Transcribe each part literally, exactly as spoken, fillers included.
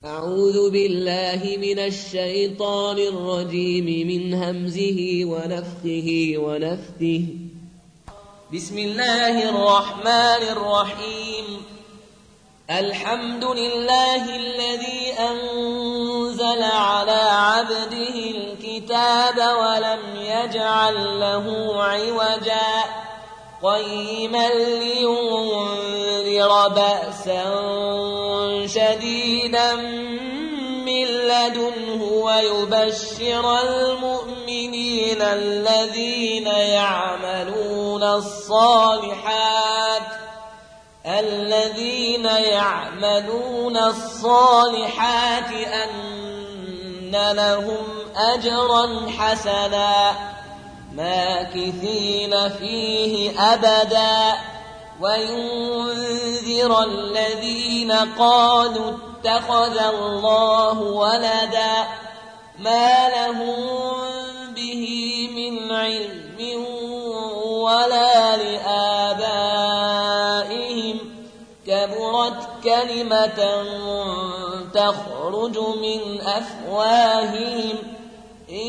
أعوذ بالله من الشيطان الرجيم من همزه ونفخه ونفثه. بسم الله الرحمن الرحيم. الحمد لله الذي أنزل على عبده الكتاب ولم يجعل له عوجا قيما لينذر بأسا شديدا من لدنه ويبشر المؤمنين الذين يعملون الصالحات الذين يعملون الصالحات أن لهم أجرا حسنا ماكثين فيه أبدا وينذر الذين قالوا اتخذ الله ولدا ما لهم به من علم ولا لآبائهم كبرت كلمة تخرج من أفواههم إن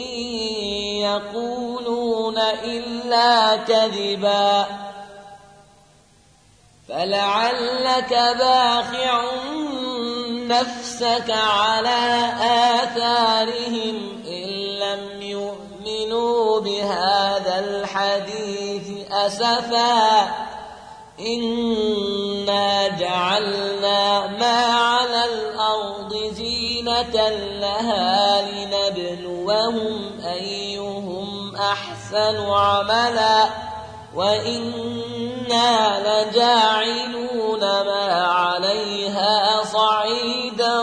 يقولون إلا كذبا فلعلك باخع نفسك على آثارهم إن لم يؤمنوا بهذا الحديث أسفا إنا جعلنا ما على الأرض زينة لها لنبلوهم أيهم أحسن عملا وإنا لجاعلون ما عليها صعيدا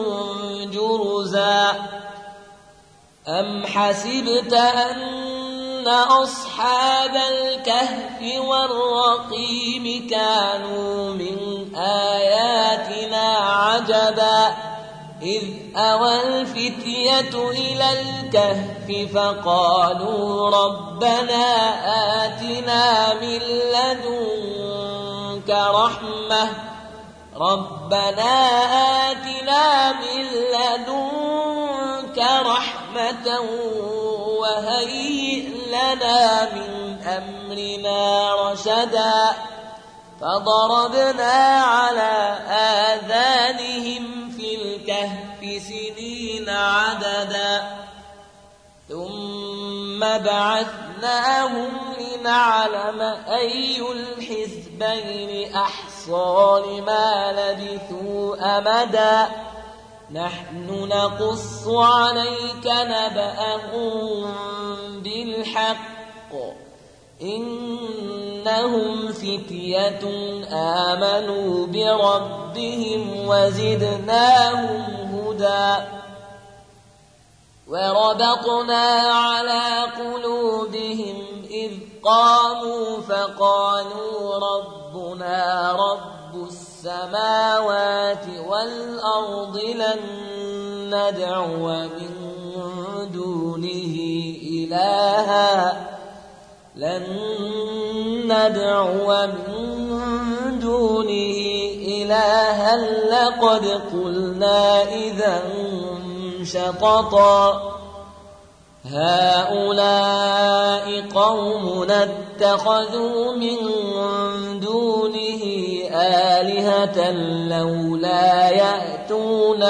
جرزا أم حسبت أن أصحاب الكهف والرقيم كانوا من آياتنا عجبا إذ أوى الفتية إلى الكهف فقالوا ربنا آتنا من لدنك رحمة ربنا آتنا من لدنك رحمة وهيئ لنا من أمرنا رشدا فضربنا على آذانهم في الكهف سنين عددا ثم بعثناهم لنعلم أي الحزبين أحصى لما لبثوا أمدا نحن نقص عليك نبأهم بالحق إنهم فتية آمنوا بربهم وزدناهم هدى وربطنا على قلوبهم إذ قاموا فقالوا ربنا رب السماوات والأرض لن ندعو من دونه إلها لن ندعو من دونه إلها لقد قلنا إذا شططا هؤلاء قومنا اتخذوا من دونه آلهة لولا يأتون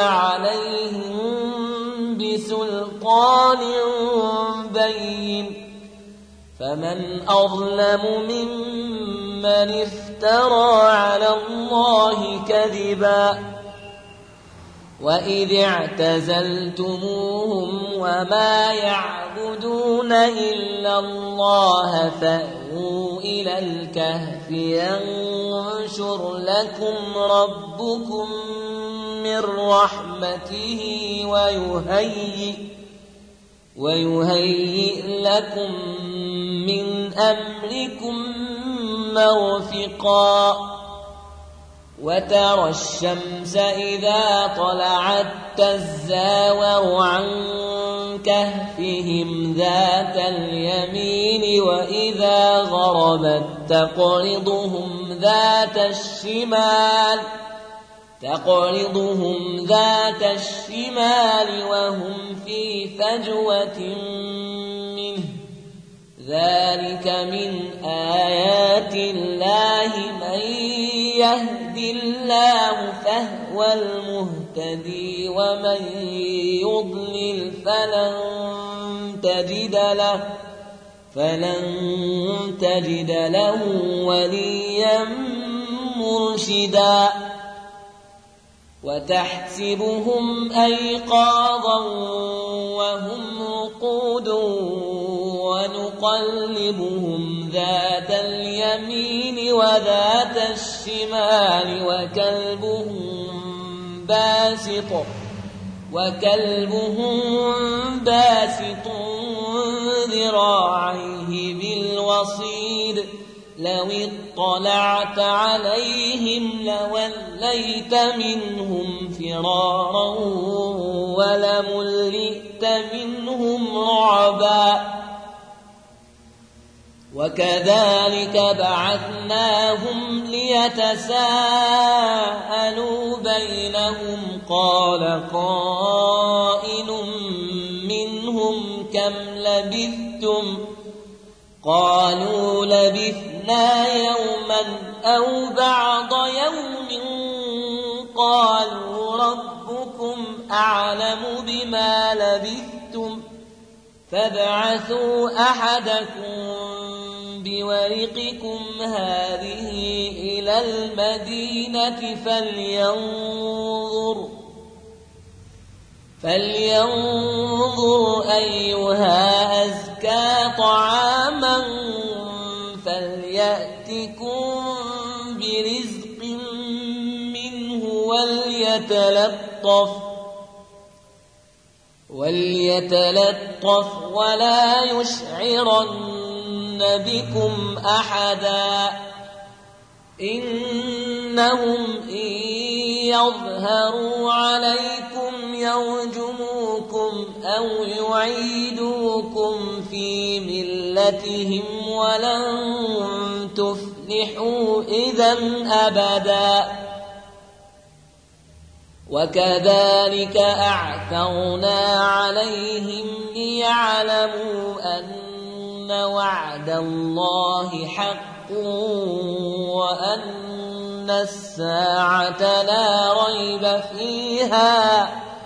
عليهم بسلطان بين فمن أظلم ممن افترى على الله كذبا وإذ اعتزلتموهم وما يعبدون إلا الله فأووا إلى الكهف ينشر لكم ربكم من رحمته ويهيئ ويهيئ لكم من أمركم مرفقا وترى الشمس إذا طلعت تزاور عن كهفهم ذات اليمين وإذا غربت تقرضهم ذات الشمال تقرضهم ذات الشمال وهم في فجوة منه ذلك من آيات الله من يهد الله فهو المهتدي ومن يضلل فلن تجد له فلن تجد له وليا مرشدا وتحسبهم أيقاظا وهم رقود ونقلبهم ذات اليمين وذات الشمال وكلبهم باسط وكلبهم باسط ذراعيه بالوصيد لو اطلعت عليهم لوليت منهم فرارا ولملئت منهم رعبا وكذلك بعثناهم ليتساءلوا بينهم قال قائل منهم كم لبثتم قالوا لبثنا يوما أو بعض يوم قالوا ربكم أعلم بما لبثتم فابعثوا أحدكم بورقكم هذه إلى المدينة فلينظر فلينظر أيها أزكى طعاما فليأتكم برزق منه وليتلطف وليتلطف ولا يشعرن بكم أحدا إنهم إن يظهروا عليكم يرجموكم أو يعيدوكم في ملتهم ولن تفلحوا إذا أبدا وكذلك أعثرنا عليهم ليعلموا أن وعد الله حق وأن الساعة لا ريب فيها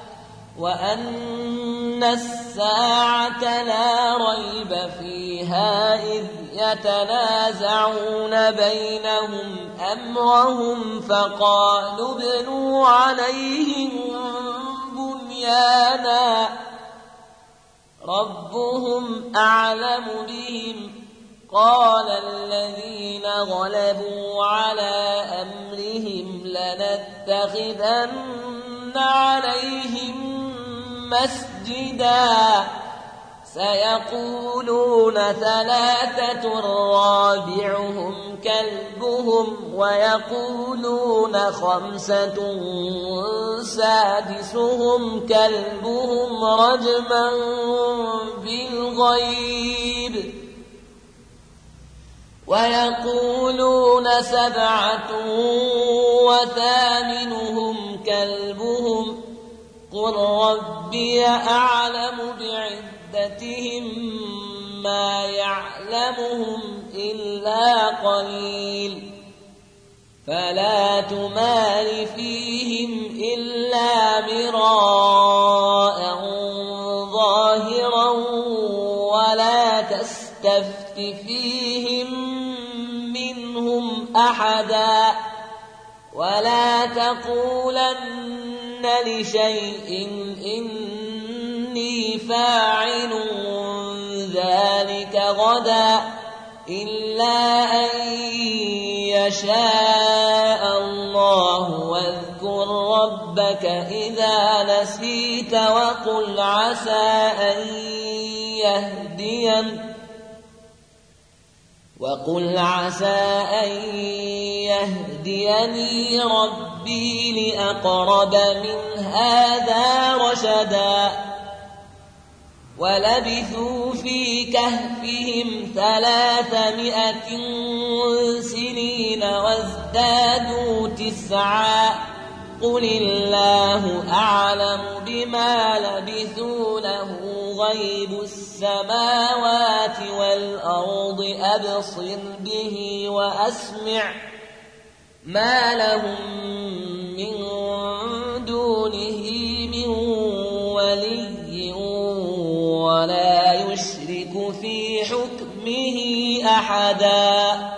وأن الساعة لا ريب فيها إذ يتنازعون بينهم أمرهم فقالوا ابنوا عليهم بنيانا ربهم أعلم بهم قال الذين غلبوا على أمرهم لنتخذن عليهم مسجدا سيقولون ثلاثة رابعهم كلبهم ويقولون خمسة سادسهم كلبهم رجما بالغيب ويقولون سبعة وثامنهم كلبهم قل ربي أعلم بعدتهم ما يعلمهم إلا قليل فلا تمار فيهم إلا مراء ظاهرا ولا تستفت فيهم منهم أحدا ولا تقولن لشيء إني فاعل ذلك غدا إلا أن يشاء الله واذكر ربك إذا نسيت وقل عسى أن يهدين وقل عسى أن يهديني ربي لأقرب من هذا رشدا ولبثوا في كهفهم ثلاثمائة سنين وازدادوا تسعا قل الله أعلم بما لبثوا له غيب السماوات والأرض أبصر به وأسمع ما لهم من دونه من ولي ولا يشرك في حكمه أحدا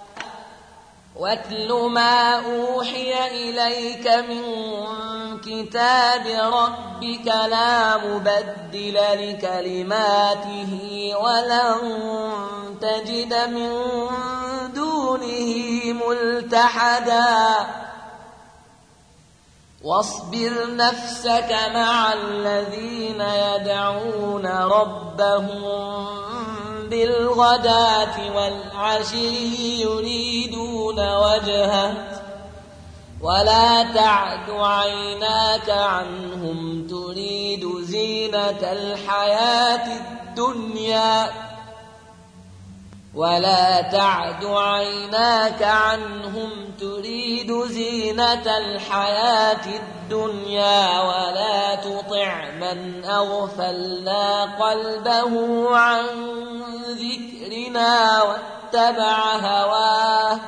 واتل ما أوحي إليك من كتاب ربك لا مبدل لكلماته ولن تجد من دونه ملتحدا واصبر نفسك مع الذين يدعون ربهم بالغداة والعشي يريدون وجهه ولا تعد عيناك عنهم تريد زينة الحياة الدنيا ولا تعد عيناك عنهم تريد زينة الحياة الدنيا ولا تطع من أغفلنا قلبه عن ذكرنا واتبع هواه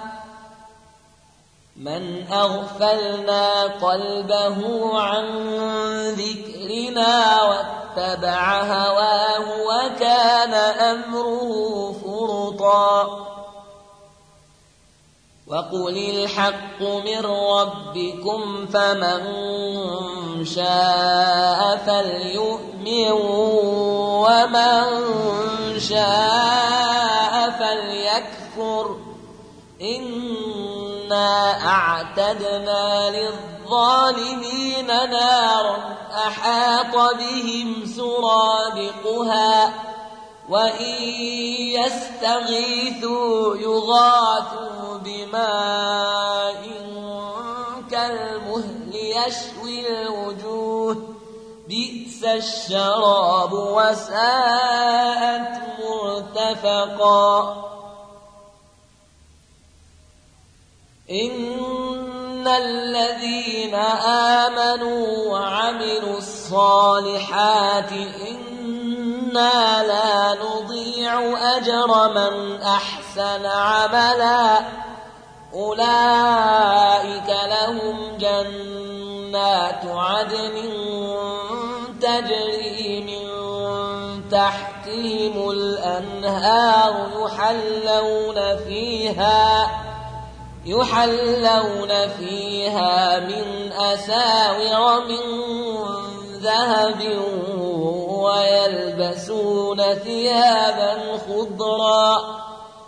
من أغفلنا قلبه عن ذكرنا واتبع هواه وكان أمره فرطا وقل الحق من ربكم فمن شاء فليؤمن ومن شاء فليكفر إنا أعتدنا للظالمين نارا أحاط بهم سرادقها وإن يستغيثوا يغاثوا بماء كالمهل يشوي الوجوه بئس الشراب وساءت مرتفقا إن الذين آمنوا وعملوا الصالحات إنا لا نضيع أجر من أحسن عملا أولئك لهم جنات عدن تجري من تحتهم الأنهار يحلون فيها يحلون فيها من أساور من ذهب ويلبسون ثيابا خضرا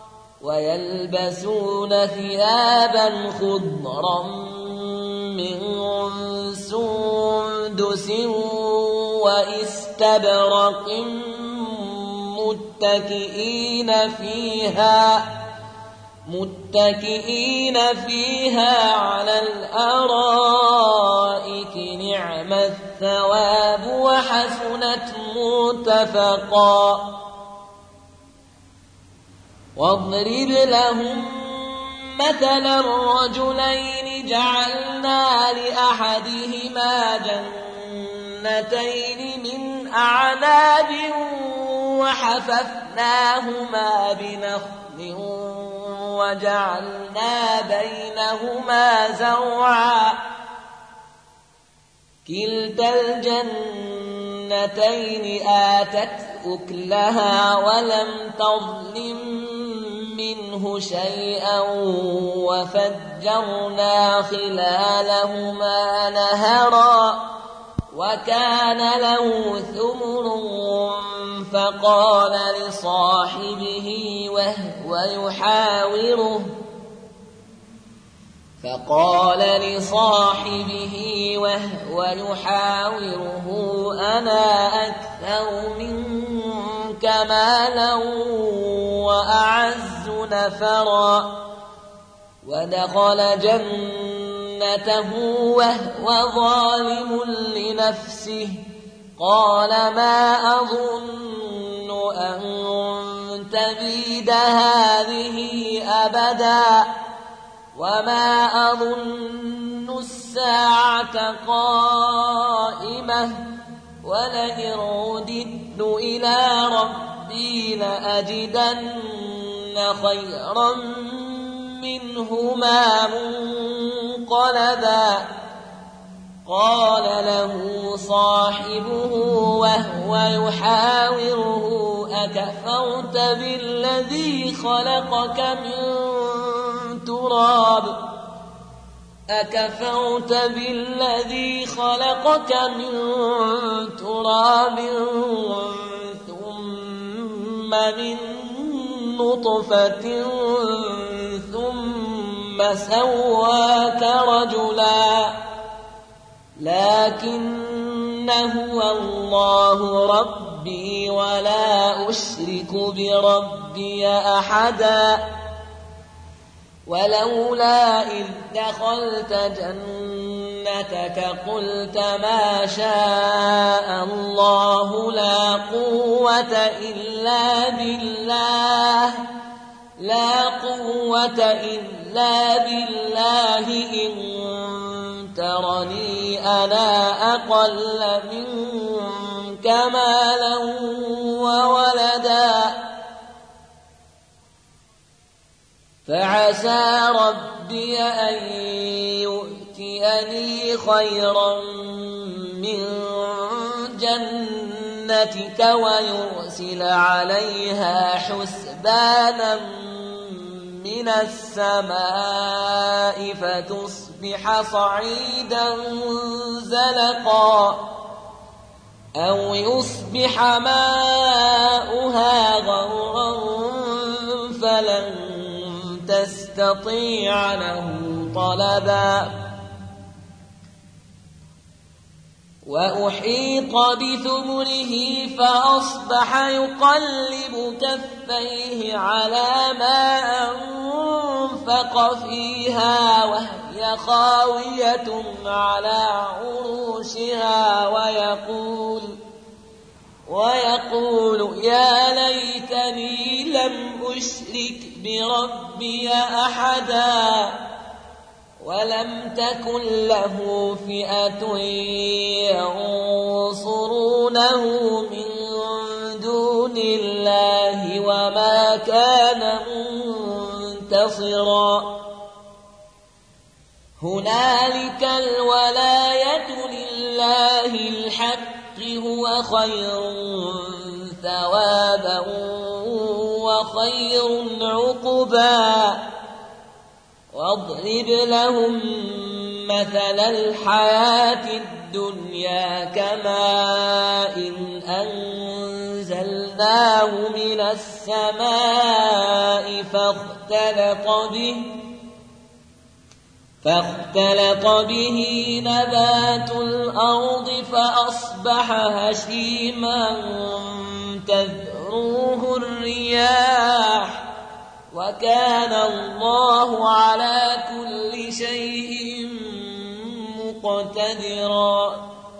ويلبسون ثيابا خضرا من سندس واستبرق متكئين فيها متكئين فيها على الأرائك نعم الثواب وحسنت مرتفقا واضرب لهم مثلا الرجلين جعلنا لأحدهما جنتين من أعناب وحففناهما بنخل وجعلنا بينهما زرعا كلتا الجنتين آتت أكلها ولم تظلم منه شيئا وفجرنا خلالهما نهرا وكان له ثمر فقال لصاحبه وهو يحاوره فقال لصاحبه وهو يحاوره أنا أكثر منك مالا وأعز نفرا ودخل جنته وهو ظالم لنفسه قال ما أظن أن تبيد هذه أبدا وما أظن الساعة قائمة ولئن رددت إلى ربي لأجدن خيرا منهما منقلبا قال له صاحبه وهو يحاوره أكفرت بالذي خلقك من تراب أكفرت بالذي خلقك من تراب ثم من نطفة ثم سواك رجلا لكن هو الله ربي ولا أشرك بربي أحدا ولولا إذ دخلت جنتك قلت ما شاء الله لا قوة إلا بالله لا قوة إلا بالله إن ترني أنا أقل منك مالا وولدا فعسى ربي أن يؤتيني خيرا من جنتك ويرسل عليها حسبانا من السماء فتصبح صعيدا زلقا أو يصبح ماؤها غورا فلن تستطيع له طلبا وأحيط بثمره فأصبح يقلب كفيه على ما أنفق فيها وهي خاوية على عروشها ويقول ويقول يا ليتني لم أشرك بربي أحدا ولم تكن له فئة ينصرونه من دون الله وما كان منتصرا هنالك الولاية لله الحق هو خير ثوابا وخير عقبا واضرب لهم مثل الحياة الدنيا كماء إن أنزلناه من السماء فاختلط به فاختلط به نبات الأرض فأصبح هشيما تذروه الرياح وكان الله على كل شيء مقتدرا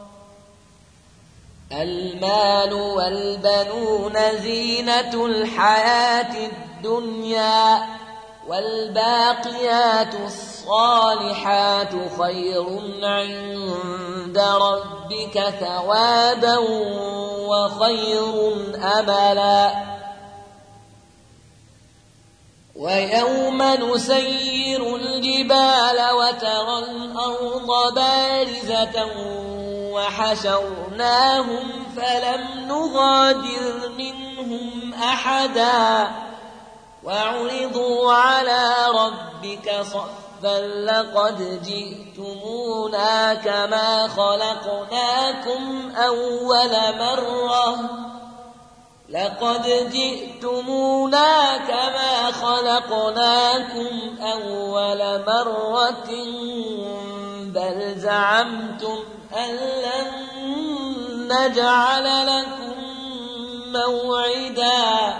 المال والبنون زينة الحياة الدنيا والباقيات الصالحات خير عند ربك ثوابا وخير أملا ويوم نسير الجبال وترى الأرض بارزة وحشرناهم فلم نغادر منهم أحدا وعرضوا على ربك صفا لقد جئتمونا كما خلقناكم أول مرة لقد جئتمونا كما خلقناكم أول مرة بل زعمتم أن لن نجعل لكم موعدا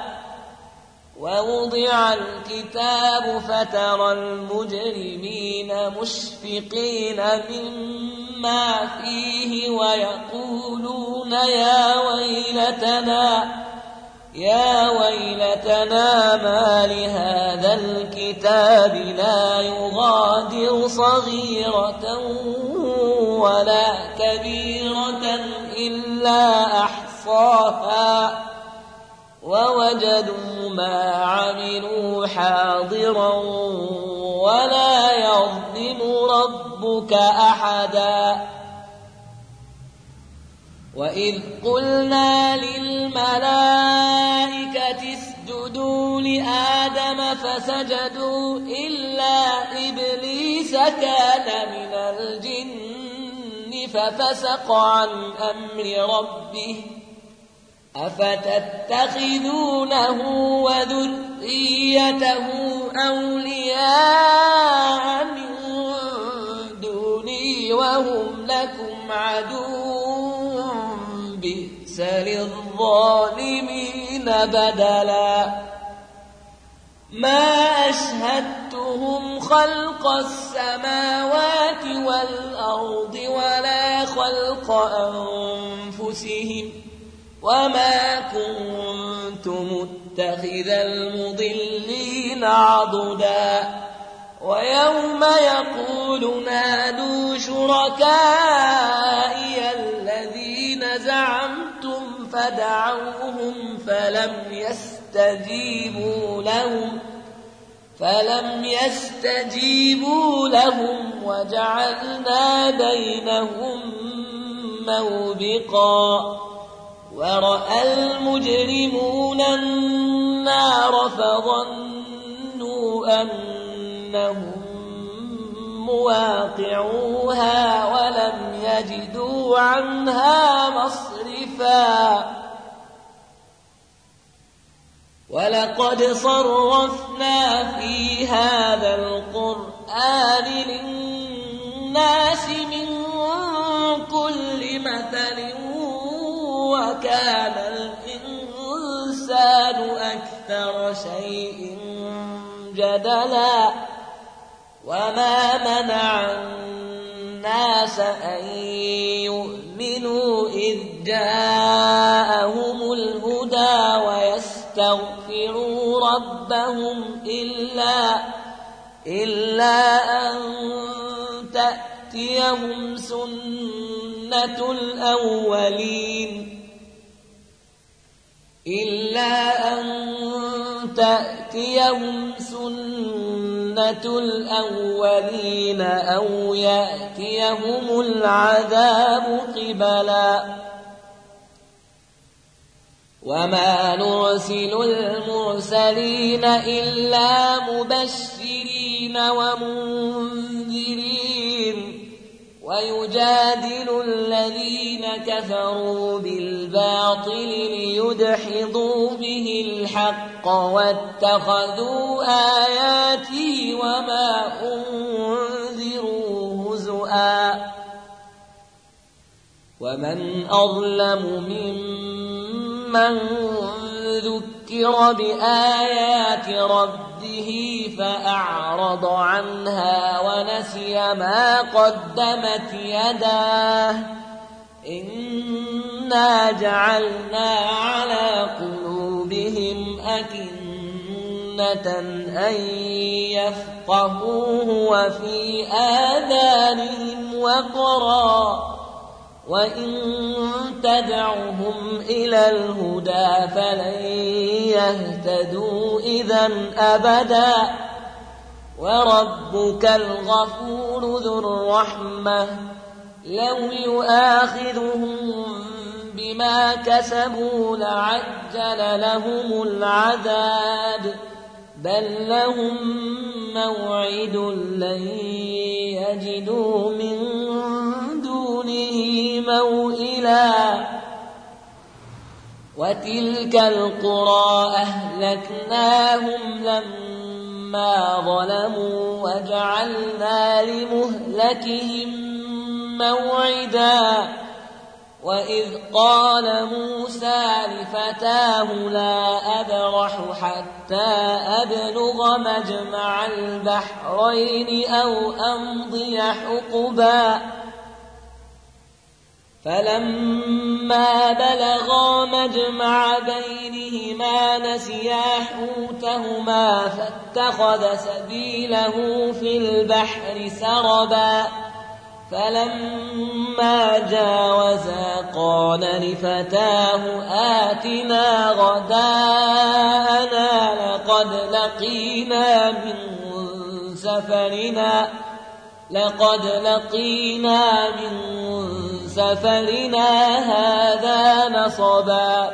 ووضع الكتاب فترى المجرمين مشفقين مما فيه ويقولون يا ويلتنا يا ويلتنا ما لهذا الكتاب لا يغادر صغيرة ولا كبيرة إلا أحصاها ووجدوا ما عملوا حاضرا ولا يظلم ربك أحدا وإذ قلنا للملائكة اسجدوا لآدم فسجدوا إلا إبليس كان من الجن ففسق عن أمر ربه أفتتخذونه وذريته أولياء من دوني وهم لكم عدو بئس للظالمين بدلا ما أشهدتهم خلق السماوات والأرض ولا خلق أنفسهم وما كنت متخذ المضلين عضدا ويوم يقول نادوا شركائي الذين زعمتم فدعوهم فلم يستجيبوا لهم فلم يستجيبوا لهم وجعلنا بينهم موبقا ورأى المجرمون النار فظنوا أنهم مواقعوها ولم يجدوا عنها مصرفا ولقد صرفنا في هذا القرآن للناس من كل مثل وكان الإنسان أكثر شيء جدلا وما منع الناس أن يؤمنوا إذ جاءهم الهدى ويستغفروا ربهم إلا إلا أن تأتيهم سنة الأولين إلا أن تأتيهم سنة الأولين أو يأتيهم العذاب قبلا وما نرسل المرسلين إلا مبشرين ومنذرين ويجادل الذين كفروا بالباطل ليدحضوا به الحق واتخذوا آياتي وما أنذروا هزؤا ومن أظلم ممن ذكر بآيات ربه فأعرض عنها ونسي ما قدمت يداه إنا جعلنا على قلوبهم أكنة أن يفقهوه وفي آذانهم وقرا وإن تدعهم إلى الهدى فلن يهتدوا إذن أبدا وربك الغفور ذو الرحمة لو يؤاخذهم بما كسبوا لعجل لهم العذاب بل لهم موعد لن يجدوا من دونه موئلا وتلك القرى أهلكناهم لما ظلموا وجعلنا لمهلكهم موعدا وإذ قال موسى لفتاه لا أبرح حتى أبلغ مجمع البحرين أو أمضي حقبا فلما بلغا مجمع بينهما نسيا حوتهما فاتخذ سبيله في البحر سربا فلما جاوزا قال لفتاه آتنا غداءنا لقد لقينا من سفرنا لقد لقينا من سفرنا هذا نصبا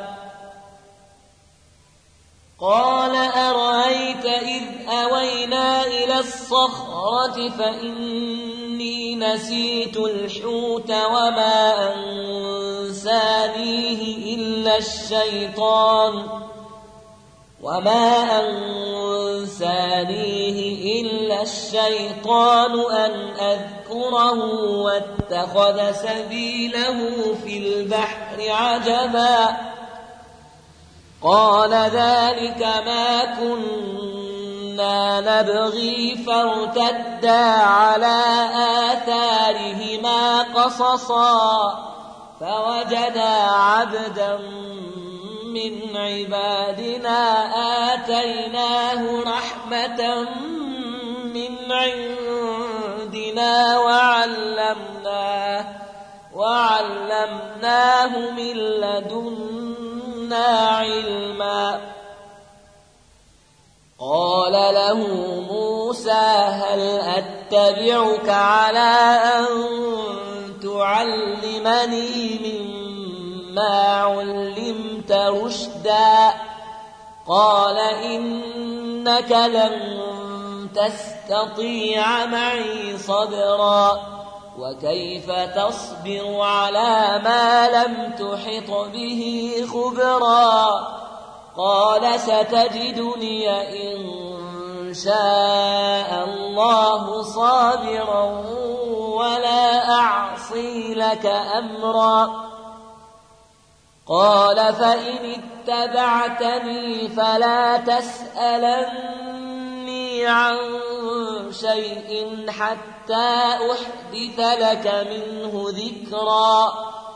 قال أرأيت إذ أوينا إلى الصخرة فإني نسيت الحوت وما أنسانيه إلا الشيطان وما أنسانيه إلا الشيطان أن أذكره واتخذ سبيله في البحر عجبا قال ذلك ما كنا نبغي فارتدا على آثارهما قصصا فوجدا عبدا من عبادنا آتيناه رحمة من عندنا وعلمناه وعلمناه من لدنا علما قال له موسى هل أتبعك على أن تعلمني مما علمت رشدا قال إنك لن تستطيع معي صبرا وكيف تصبر على ما لم تحط به خبرا قال ستجدني إن شاء الله صابرا ولا أعصي لك أمرا قال فإن اتبعتني فلا تسألني عن شيء حتى أحدث لك منه ذكرا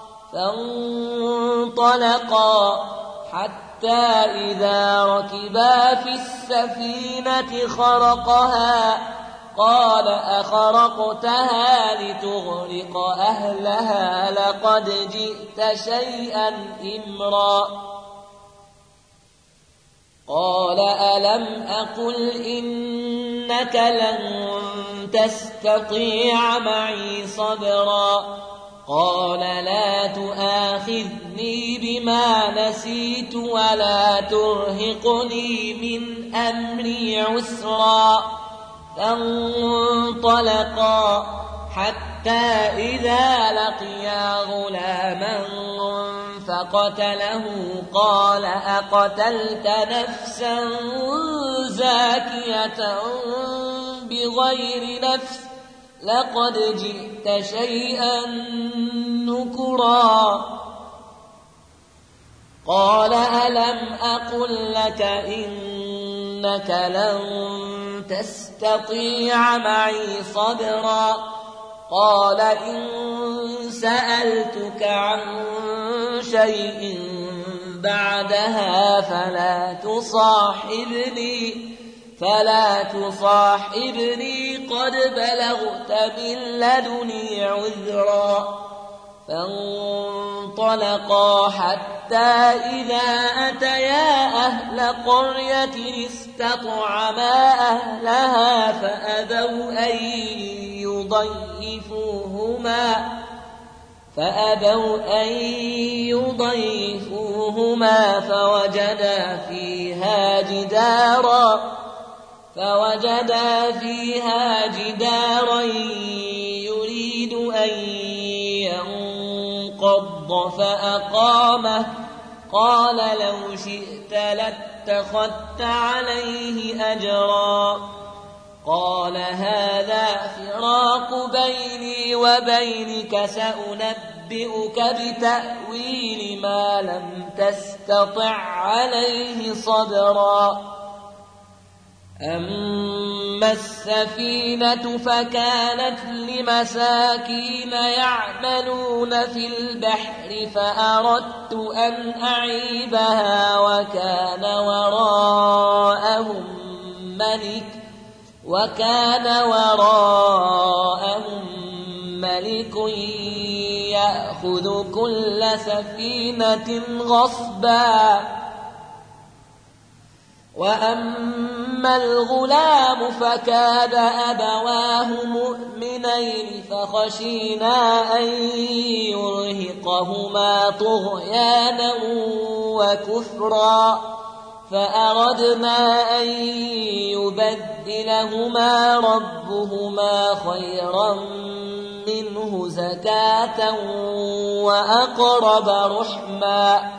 فانطلقا حتى إذا ركبا في السفينة خرقها قال أخرقتها لتغرق أهلها لقد جئت شيئا إمرا قال ألم أقل إنك لن تستطيع معي صبرا قال لا تؤاخذني بما نسيت ولا ترهقني من أمري عسرا فانطلقا حتى إذا لقيا غلاما فقتله قال أقتلت نفسا زاكية بغير نفس لقد جئت شيئا نكرا قال ألم أقل لك إنك لن تستطيع معي صبرا قال إن سألتك عن شيء بعدها فلا تصاحبني فلا تصاحبني قد بلغت من لدني عذرا فانطلقا حتى إذا أتيا أهل قرية استطعما أهلها فأبوا أن يضيفوهما فأبوا أن يضيفوهما فوجدا فيها جدارا فوجدا فيها جدارا يريد أن ينقض فأقامه قال لو شئت لاتخذت عليه أجرا قال هذا فراق بيني وبينك سأنبئك بتأويل ما لم تستطع عليه صبرا أما السفينة فكانت لمساكين يعملون في البحر فأردت أن أعيبها وكان وراءهم ملك وكان وراءهم ملك يأخذ كل سفينة غصبا. وأما الغلام فكان أبواه مؤمنين فخشينا أن يرهقهما طغيانا وكفرا فأردنا أن يبدلهما ربهما خيرا منه زكاة وأقرب رحما.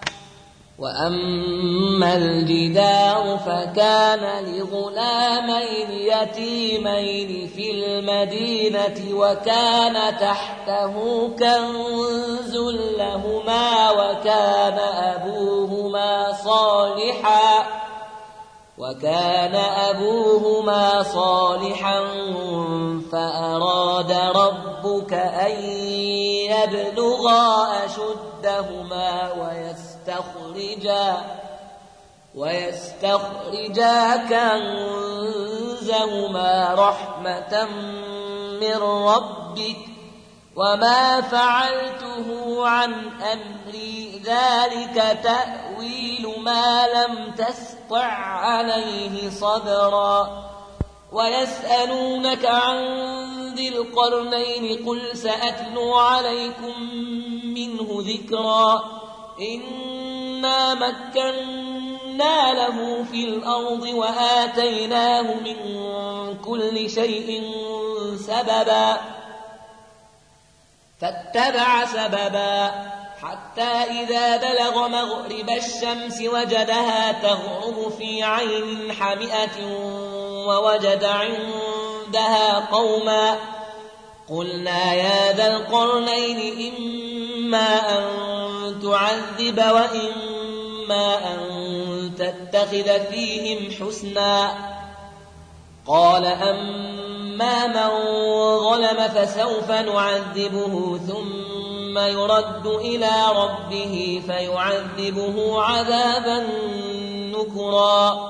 وأما الجدار فكان لغلامين يتيمين في المدينة وكان تحته كنز لهما وكان أبوهما صالحا وكان أبوهما صالحا فأراد ربك أن يبلغا أشدهما ويستخرجا ويستخرجا كنزهما رحمة من ربك وما فعلته عن أمري ذلك تأويل ما لم تسطع عليه صبرا. ويسألونك عن ذي القرنين قل سأتلو عليكم منه ذكرا. إنا مكنا له في الأرض وآتيناه من كل شيء سببا فاتبع سببا حتى إذا بلغ مغرب الشمس وجدها تغرب في عين حمئة ووجد عندها قوما قلنا يا ذا القرنين إما أن تعذب وإما أن تتخذ فيهم حسنا. قال أما من ظلم فسوف نعذبه ثم يرد إلى ربه فيعذبه عذابا نكرا.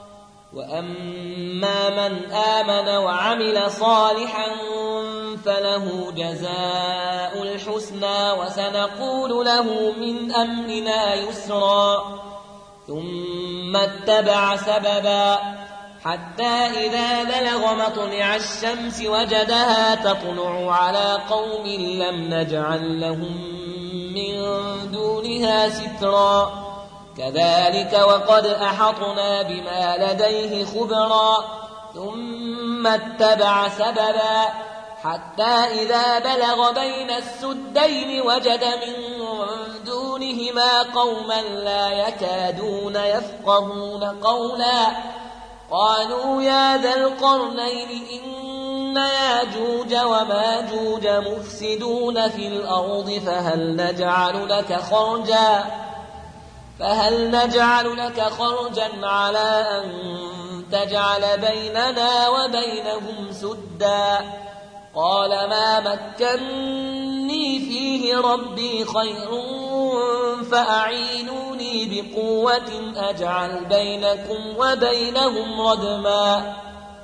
وأما من آمن وعمل صالحا فله جزاء الحسنى وسنقول له من أمرنا يسرا. ثم اتبع سببا حتى إذا بلغ مطلع الشمس وجدها تطلع على قوم لم نجعل لهم من دونها سترا. كذلك وقد أحطنا بما لديه خبرا. ثم اتبع سببا حتى إذا بلغ بين السدين وجد من دونهما قوما لا يكادون يفقهون قولا قالوا يا ذا القرنين إن ياجوج وماجوج مفسدون في الأرض فهل نجعل لك خرجا فهل نجعل لك خرجا على أن تجعل بيننا وبينهم سدا. قال ما مكني فيه ربي خير فأعينوني بقوة أجعل بينكم وبينهم ردما.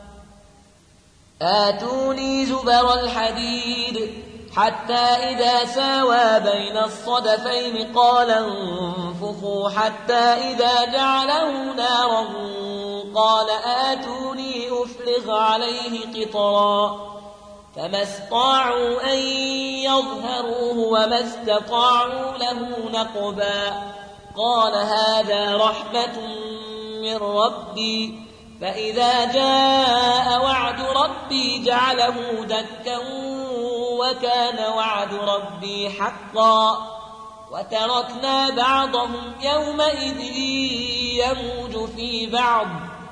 آتوني زبر الحديد حتى إذا ساوى بين الصدفين قال انفخوا حتى إذا جعله نارا قال آتوني أفرغ عليه قطرا. فما استطاعوا أن يظهروه وما استطاعوا له نقبا. قال هذا رحمة من ربي فإذا جاء وعد ربي جعله دكا وكان وعد ربي حقا. وتركنا بعضهم يومئذ يموج في بعض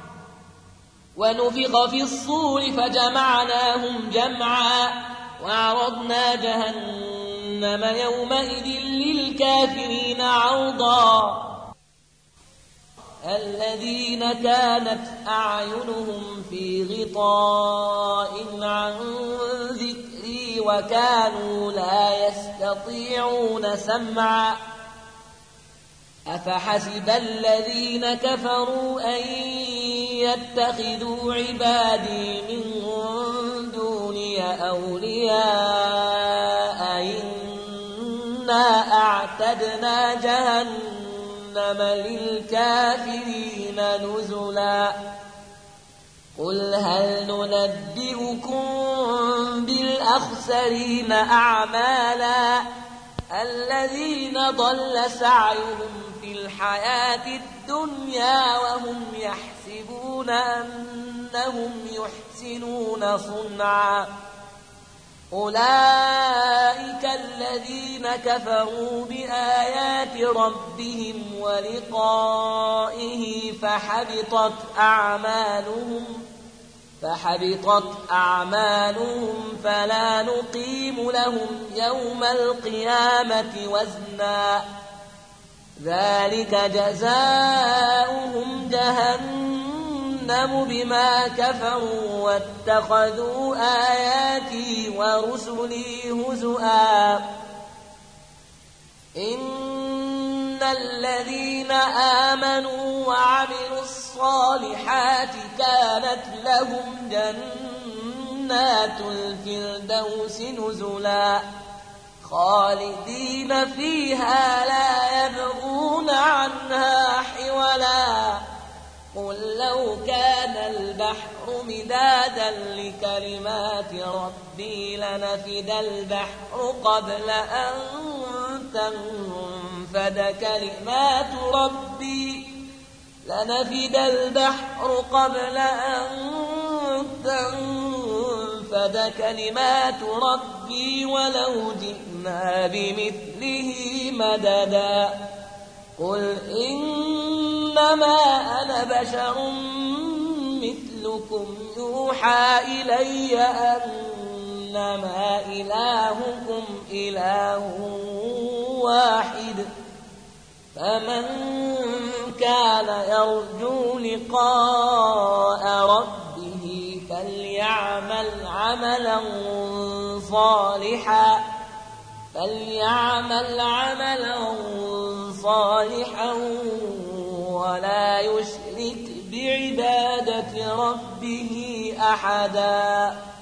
ونفخ في الصور فجمعناهم جمعا وعرضنا جهنم يومئذ للكافرين عرضا. الذين كانت أعينهم في غطاء عن ذكري وكانوا لا يستطيعون سمعا أفحسب الذين كفروا أن يتخذوا عبادي من دوني أولياء إنا أعتدنا جهنم للكافرين نزلا قل هل ننبئكم بالأخسرين أعمالا الذين ضل سعيهم في الحياة الدنيا وهم يحسبون أنهم يحسنون صنعا أولئك الذين كفروا بآيات ربهم ولقائه فحبطت أعمالهم فحبطت أعمالهم فلا نقيم لهم يوم القيامة وزنا ذلك جزاؤهم جهنم بما كفروا واتخذوا آياتي ورسلي هزؤا إن الذين آمنوا وعملوا الصالحات كانت لهم جنات الفردوس نزلا خالدين فيها لا يبغون عنها حولا قل لو كان البحر مدادا لكلمات ربي لنفد البحر قبل أن تنفد كلمات ربي لنفد البحر قبل أن تنفد كلمات ربي ولو جئنا بمثله مددا قل إنما أنا بشر مثلكم يوحى إلي أنما إلهكم إله واحد فمن كان يرجو لقاء ربه فليعمل عملا صالحا فليعمل عملا صالحا ولا يشرك بعبادة ربه أحدا.